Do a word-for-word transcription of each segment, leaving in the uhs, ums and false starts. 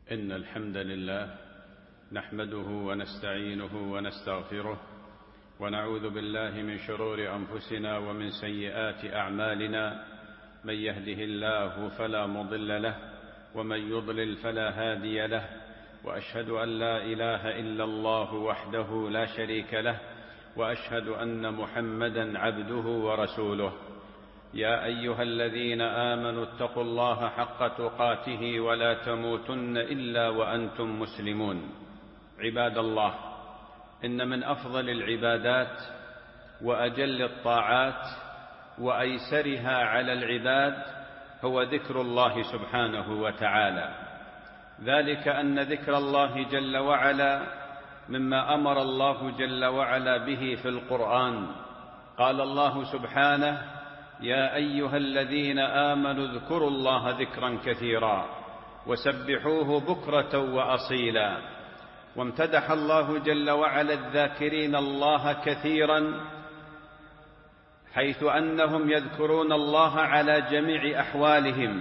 إن الحمد لله نحمده ونستعينه ونستغفره ونعوذ بالله من شرور أنفسنا ومن سيئات أعمالنا. من يهده الله فلا مضل له ومن يضلل فلا هادي له، وأشهد أن لا إله إلا الله وحده لا شريك له، وأشهد أن محمدًا عبده ورسوله. يا أيها الذين آمنوا اتقوا الله حق تقاته ولا تموتن إلا وأنتم مسلمون. عباد الله، إن من أفضل العبادات وأجل الطاعات وأيسرها على العباد هو ذكر الله سبحانه وتعالى، ذلك أن ذكر الله جل وعلا مما أمر الله جل وعلا به في القرآن. قال الله سبحانه: يا أيها الذين آمنوا اذكروا الله ذكرا كثيرا وسبحوه بكرة وأصيلا. وامتدح الله جل وعلا الذاكرين الله كثيرا، حيث أنهم يذكرون الله على جميع أحوالهم.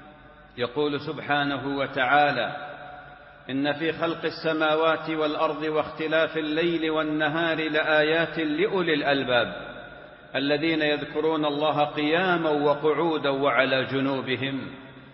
يقول سبحانه وتعالى: إن في خلق السماوات والأرض واختلاف الليل والنهار لآيات لأولي الألباب الذين يذكرون الله قياما وقعودا وعلى جنوبهم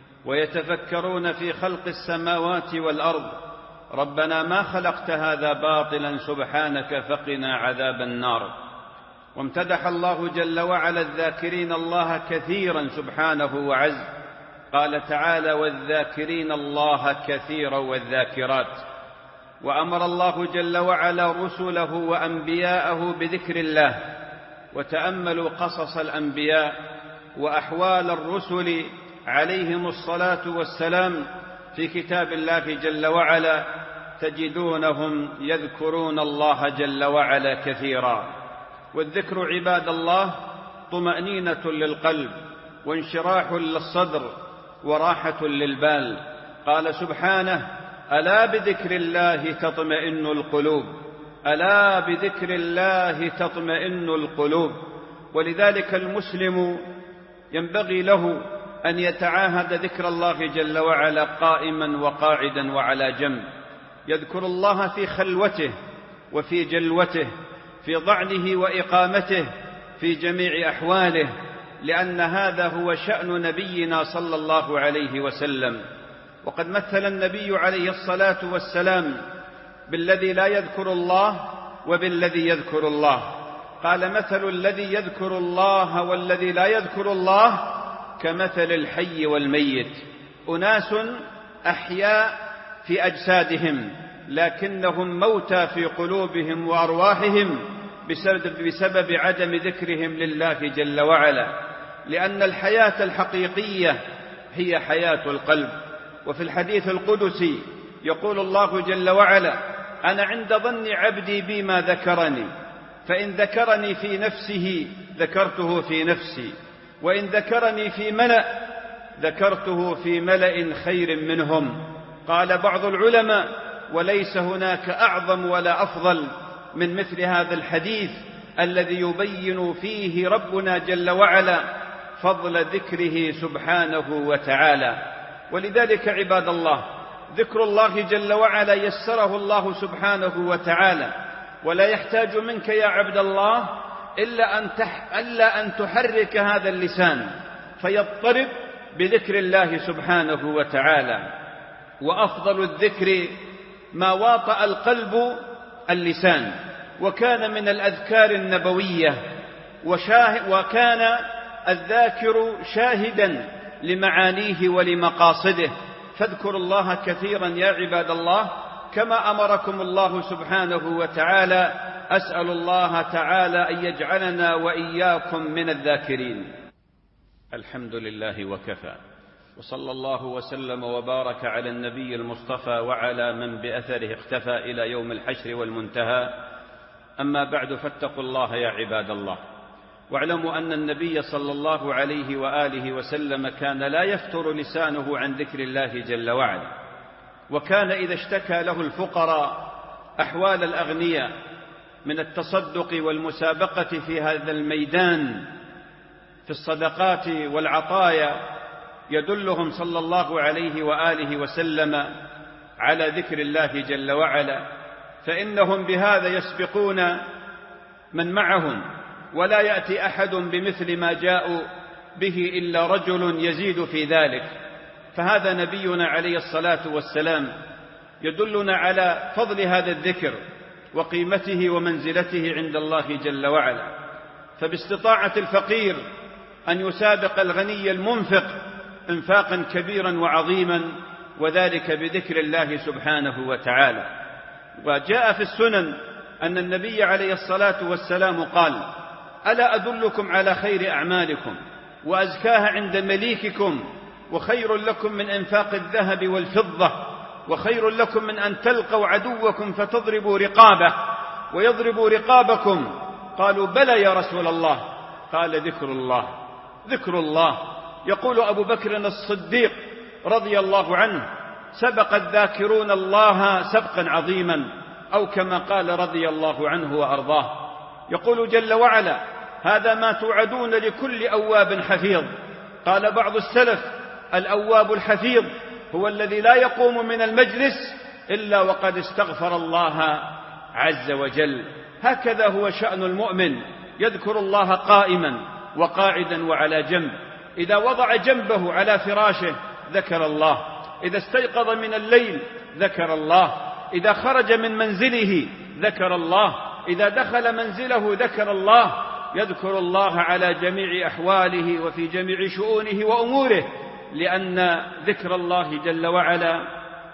ويتفكرون في خلق السماوات والأرض ربنا ما خلقت هذا باطلا سبحانك فقنا عذاب النار. وامتدح الله جل وعلا الذاكرين الله كثيرا سبحانه وعز. قال تعالى: والذاكرين الله كثيرا والذاكرات. وأمر الله جل وعلا رسله وأنبياءه بذكر الله. وتأملوا قصص الأنبياء وأحوال الرسل عليهم الصلاة والسلام في كتاب الله جل وعلا، تجدونهم يذكرون الله جل وعلا كثيرا. والذكر عباد الله طمأنينة للقلب وانشراح للصدر وراحة للبال. قال سبحانه: ألا بذكر الله تطمئن القلوب، ألا بذكر الله تطمئن القلوب. ولذلك المسلم ينبغي له أن يتعاهد ذكر الله جل وعلا قائما وقاعدا وعلى جنب، يذكر الله في خلوته وفي جلوته، في ضعنه وإقامته، في جميع أحواله، لأن هذا هو شأن نبينا صلى الله عليه وسلم. وقد مثل النبي عليه الصلاة والسلام بالذي لا يذكر الله وبالذي يذكر الله. قال: مثل الذي يذكر الله والذي لا يذكر الله كمثل الحي والميت. أناس أحياء في أجسادهم لكنهم موتى في قلوبهم وأرواحهم بسبب عدم ذكرهم لله جل وعلا، لأن الحياة الحقيقية هي حياة القلب. وفي الحديث القدسي يقول الله جل وعلا: أنا عند ظن عبدي بما ذكرني، فإن ذكرني في نفسه ذكرته في نفسي، وإن ذكرني في ملأ ذكرته في ملأ خير منهم. قال بعض العلماء: وليس هناك أعظم ولا أفضل من مثل هذا الحديث الذي يبين فيه ربنا جل وعلا فضل ذكره سبحانه وتعالى. ولذلك عباد الله، ذكر الله جل وعلا يسره الله سبحانه وتعالى، ولا يحتاج منك يا عبد الله إلا أن, تح... إلا أن تحرك هذا اللسان فيضطرب بذكر الله سبحانه وتعالى. وأفضل الذكر ما واطأ القلب اللسان، وكان من الأذكار النبوية، وشاه... وكان الذاكر شاهدا لمعانيه ولمقاصده. فاذكروا الله كثيرا يا عباد الله كما أمركم الله سبحانه وتعالى. أسأل الله تعالى أن يجعلنا وإياكم من الذاكرين. الحمد لله وكفى، وصلى الله وسلم وبارك على النبي المصطفى وعلى من بأثره اختفى إلى يوم الحشر والمنتهى. أما بعد، فاتقوا الله يا عباد الله، واعلموا أن النبي صلى الله عليه وآله وسلم كان لا يفتر لسانه عن ذكر الله جل وعلا. وكان إذا اشتكى له الفقراء أحوال الأغنياء من التصدق والمسابقة في هذا الميدان في الصدقات والعطايا، يدلهم صلى الله عليه وآله وسلم على ذكر الله جل وعلا، فإنهم بهذا يسبقون من معهم، ولا يأتي أحد بمثل ما جاءوا به إلا رجل يزيد في ذلك. فهذا نبينا عليه الصلاة والسلام يدلنا على فضل هذا الذكر وقيمته ومنزلته عند الله جل وعلا. فباستطاعة الفقير أن يسابق الغني المنفق انفاقا كبيرا وعظيما، وذلك بذكر الله سبحانه وتعالى. وجاء في السنن أن النبي عليه الصلاة والسلام قال: ألا أدلكم على خير أعمالكم وأزكاها عند مليككم، وخير لكم من إنفاق الذهب والفضة، وخير لكم من أن تلقوا عدوكم فتضربوا رقابه ويضربوا رقابكم؟ قالوا: بلى يا رسول الله. قال: ذكر الله. ذكر الله. يقول أبو بكر الصديق رضي الله عنه: سبق الذاكرون الله سبقا عظيما، أو كما قال رضي الله عنه وأرضاه. يقول جل وعلا: هذا ما توعدون لكل أواب حفيظ. قال بعض السلف: الأواب الحفيظ هو الذي لا يقوم من المجلس إلا وقد استغفر الله عز وجل. هكذا هو شأن المؤمن، يذكر الله قائما وقاعدا وعلى جنب. إذا وضع جنبه على فراشه ذكر الله، إذا استيقظ من الليل ذكر الله، إذا خرج من منزله ذكر الله، إذا دخل منزله ذكر الله. يذكر الله على جميع أحواله وفي جميع شؤونه وأموره، لأن ذكر الله جل وعلا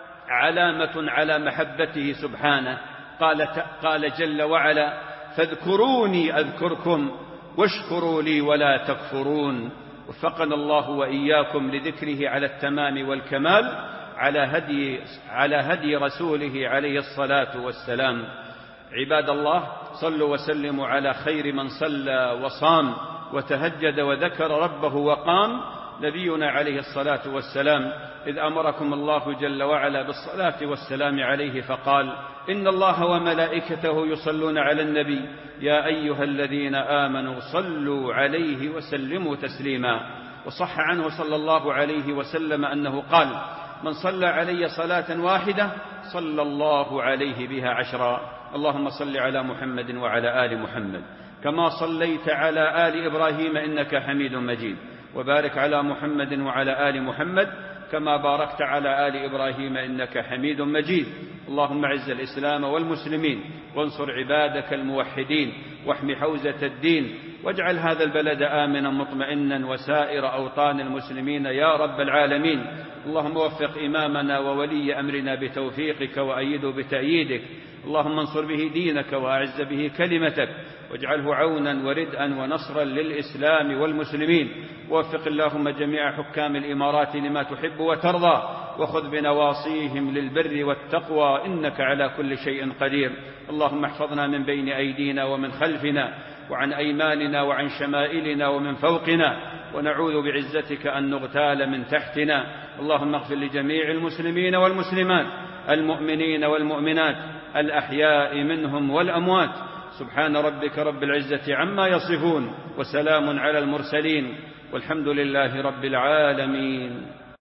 علامة على محبته سبحانه. قال, قال جل وعلا: فاذكروني أذكركم واشكروا لي ولا تكفرون. وفقنا الله وإياكم لذكره على التمام والكمال، على هدي, على هدي رسوله عليه الصلاة والسلام. عباد الله، صلوا وسلموا على خير من صلى وصام وتهجد وذكر ربه وقام، نبينا عليه الصلاة والسلام، إذ أمركم الله جل وعلا بالصلاة والسلام عليه فقال: إن الله وملائكته يصلون على النبي يا أيها الذين آمنوا صلوا عليه وسلموا تسليما. وصح عنه صلى الله عليه وسلم أنه قال: من صلى علي صلاة واحدة صلى الله عليه بها عشرا. اللهم صل على محمد وعلى آل محمد كما صليت على آل إبراهيم إنك حميد مجيد، وبارك على محمد وعلى آل محمد كما باركت على آل إبراهيم إنك حميد مجيد. اللهم اعز الإسلام والمسلمين، وانصر عبادك الموحدين، واحم حوزة الدين، واجعل هذا البلد آمنا مطمئنا وسائر أوطان المسلمين يا رب العالمين. اللهم وفق إمامنا وولي أمرنا بتوفيقك وأيده بتأييدك. اللهم انصر به دينك وأعز به كلمتك، واجعله عونا وردءا ونصرا للإسلام والمسلمين. ووفق اللهم جميع حكام الإمارات لما تحب وترضى، وخذ بنواصيهم للبر والتقوى إنك على كل شيء قدير. اللهم احفظنا من بين أيدينا ومن خلفنا وعن أيماننا وعن شمائلنا ومن فوقنا، ونعوذ بعزتك أن نغتال من تحتنا. اللهم اغفر لجميع المسلمين والمسلمات، المؤمنين والمؤمنات، الأحياء منهم والأموات. سبحان ربك رب العزة عما يصفون، وسلام على المرسلين، والحمد لله رب العالمين.